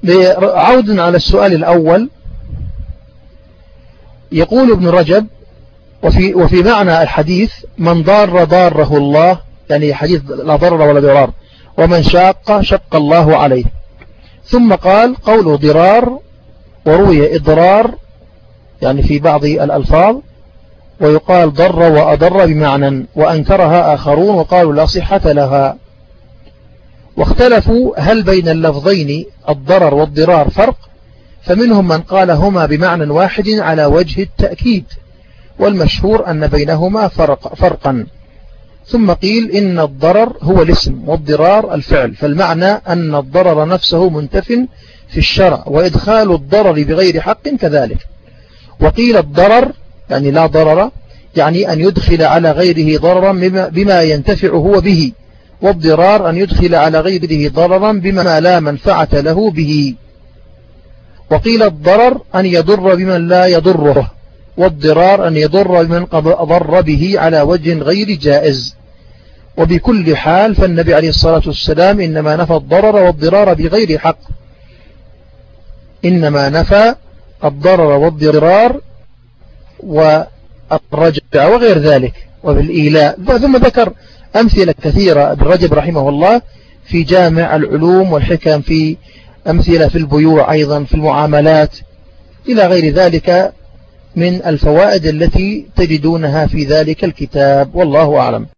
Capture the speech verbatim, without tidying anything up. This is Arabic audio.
عودا على السؤال الأول، يقول ابن رجب وفي, وفي معنى الحديث: من ضار ضاره الله، يعني حديث لا ضرر ولا ضرار، ومن شاق شق الله عليه. ثم قال: قوله ضرار، وروي إضرار يعني في بعض الألفاظ، ويقال ضر وأضر بمعنى، وأنكرها آخرون وقالوا لا صحة لها. واختلفوا هل بين اللفظين الضرر والضرار فرق، فمنهم من قال هما بمعنى واحد على وجه التأكيد، والمشهور أن بينهما فرق فرقا. ثم قيل إن الضرر هو الاسم والضرار الفعل، فالمعنى أن الضرر نفسه منتف في الشرع، وإدخال الضرر بغير حق كذلك. وقيل الضرر يعني لا ضرر، يعني أن يدخل على غيره ضررا بما ينتفع هو به، والضرار أن يدخل على غيره ضررا بما لا منفعة له به. وقيل الضرر أن يضر بمن لا يضره، والضرار أن يضر بمن قد أضر به على وجه غير جائز. وبكل حال فالنبي عليه الصلاة والسلام إنما نفى الضرر والضرار بغير حق، إنما نفى الضرر والضرار والرجع وغير ذلك وبالإيلاء. ثم ذكر أمثلة كثيرة ابن رجب رحمه الله في جامع العلوم والحكم، في أمثلة في البيوع أيضا، في المعاملات، إلى غير ذلك من الفوائد التي تجدونها في ذلك الكتاب، والله أعلم.